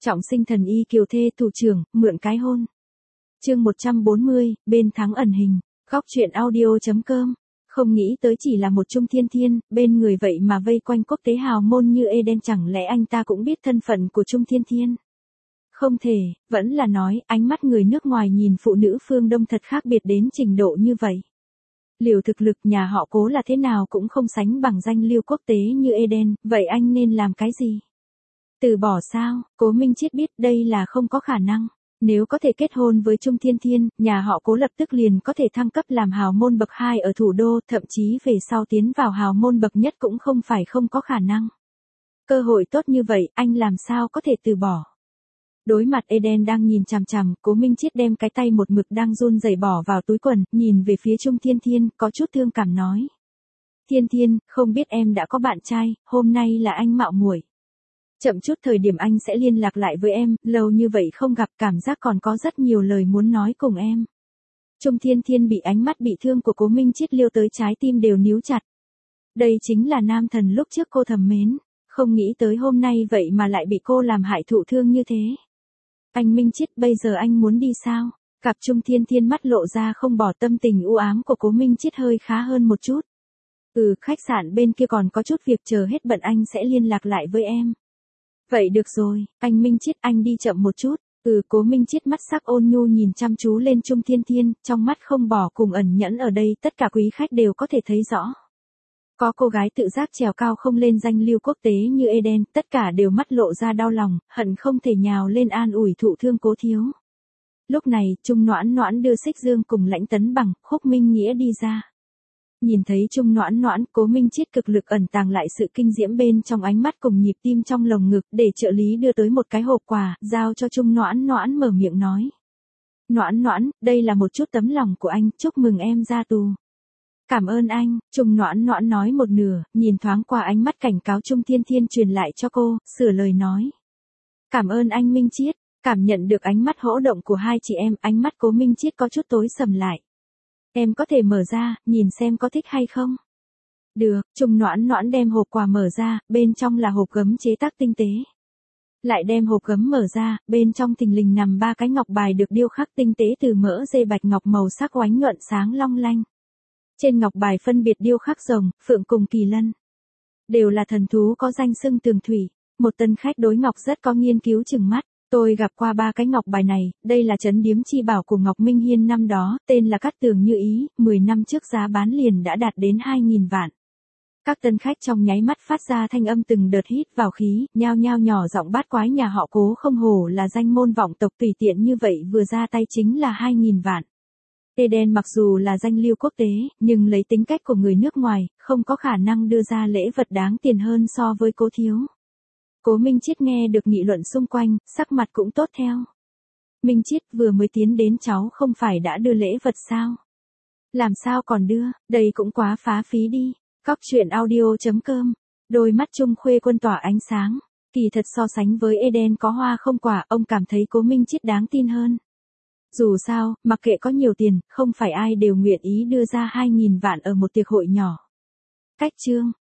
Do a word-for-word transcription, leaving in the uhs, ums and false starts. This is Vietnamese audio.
Trọng sinh thần y kiều thê thủ trưởng, mượn cái hôn. Chương một trăm bốn mươi, bên thắng ẩn hình. Góc truyện audio.com. Không nghĩ tới chỉ là một Trung Thiên Thiên, bên người vậy mà vây quanh quốc tế hào môn như Eden, chẳng lẽ anh ta cũng biết thân phận của Trung Thiên Thiên? Không thể, vẫn là nói, ánh mắt người nước ngoài nhìn phụ nữ phương Đông thật khác biệt đến trình độ như vậy. Liều thực lực nhà họ Cố là thế nào cũng không sánh bằng danh lưu quốc tế như Eden, vậy anh nên làm cái gì? Từ bỏ sao? Cố Minh Chiết biết đây là không có khả năng. Nếu có thể kết hôn với Trung Thiên Thiên, nhà họ Cố lập tức liền có thể thăng cấp làm hào môn bậc hai ở thủ đô, thậm chí về sau tiến vào hào môn bậc nhất cũng không phải không có khả năng. Cơ hội tốt như vậy, anh làm sao có thể từ bỏ? Đối mặt Eden đang nhìn chằm chằm, Cố Minh Chiết đem cái tay một mực đang run rẩy bỏ vào túi quần, nhìn về phía Trung Thiên Thiên, có chút thương cảm nói. Thiên Thiên, không biết em đã có bạn trai, hôm nay là anh mạo muội. Chậm chút thời điểm anh sẽ liên lạc lại với em, lâu như vậy không gặp, cảm giác còn có rất nhiều lời muốn nói cùng em. Trung Thiên Thiên bị ánh mắt bị thương của Cố Minh Chiết liêu tới trái tim đều níu chặt. Đây chính là nam thần lúc trước cô thầm mến, không nghĩ tới hôm nay vậy mà lại bị cô làm hại thụ thương như thế. Anh Minh Chiết, bây giờ anh muốn đi sao? Cặp Trung Thiên Thiên mắt lộ ra không bỏ, tâm tình u ám của Cố Minh Chiết hơi khá hơn một chút. Ừ, khách sạn bên kia còn có chút việc, chờ hết bận anh sẽ liên lạc lại với em. Vậy được rồi, anh Minh Chiết, anh đi chậm một chút. Ừ, Cố Minh Chiết mắt sắc ôn nhu nhìn chăm chú lên Trung Thiên Thiên, trong mắt không bỏ cùng ẩn nhẫn ở đây tất cả quý khách đều có thể thấy rõ. Có cô gái tự giác trèo cao không lên danh lưu quốc tế như Eden, tất cả đều mắt lộ ra đau lòng, hận không thể nhào lên an ủi thụ thương Cố thiếu. Lúc này, Trung Noãn Noãn đưa Xích Dương cùng Lãnh Tấn Bằng, Khúc Minh Nghĩa đi ra. Nhìn thấy Trung Noãn Noãn, Cố Minh Chiết cực lực ẩn tàng lại sự kinh diễm bên trong ánh mắt cùng nhịp tim trong lồng ngực, để trợ lý đưa tới một cái hộp quà, giao cho Trung Noãn Noãn mở miệng nói. Noãn Noãn, đây là một chút tấm lòng của anh, chúc mừng em ra tù. Cảm ơn anh, Trung Noãn Noãn nói một nửa, nhìn thoáng qua ánh mắt cảnh cáo Trung Thiên Thiên truyền lại cho cô, sửa lời nói. Cảm ơn anh Minh Chiết, cảm nhận được ánh mắt hỗ động của hai chị em, ánh mắt Cố Minh Chiết có chút tối sầm lại. Em có thể mở ra, nhìn xem có thích hay không? Được, Trung Noãn Noãn đem hộp quà mở ra, bên trong là hộp gấm chế tác tinh tế. Lại đem hộp gấm mở ra, bên trong thình lình nằm ba cái ngọc bài được điêu khắc tinh tế từ mỡ dê bạch ngọc màu sắc oánh nhuận sáng long lanh. Trên ngọc bài phân biệt điêu khắc rồng, phượng cùng kỳ lân. Đều là thần thú có danh xưng tường thủy. Một tân khách đối ngọc rất có nghiên cứu chừng mắt. Tôi gặp qua ba cái ngọc bài này, đây là trấn điếm chi bảo của Ngọc Minh Hiên năm đó, tên là Cát Tường Như Ý, mười năm trước giá bán liền đã đạt đến hai nghìn vạn. Các tân khách trong nháy mắt phát ra thanh âm từng đợt hít vào khí, nhao nhao nhỏ giọng bát quái nhà họ Cố không hổ là danh môn vọng tộc, tùy tiện như vậy vừa ra tay chính là hai nghìn vạn. Eden mặc dù là danh lưu quốc tế, nhưng lấy tính cách của người nước ngoài, không có khả năng đưa ra lễ vật đáng tiền hơn so với Cố thiếu. Cố Minh Chiết nghe được nghị luận xung quanh, sắc mặt cũng tốt theo. Minh Chiết, vừa mới tiến đến cháu không phải đã đưa lễ vật sao? Làm sao còn đưa, đây cũng quá phá phí đi. Góc truyện audio.com. Đôi mắt Trung Khuê Quân tỏa ánh sáng. Kỳ thật so sánh với Eden có hoa không quả, ông cảm thấy Cố Minh Chiết đáng tin hơn. Dù sao, mặc kệ có nhiều tiền, không phải ai đều nguyện ý đưa ra hai nghìn vạn ở một tiệc hội nhỏ. Cách chương.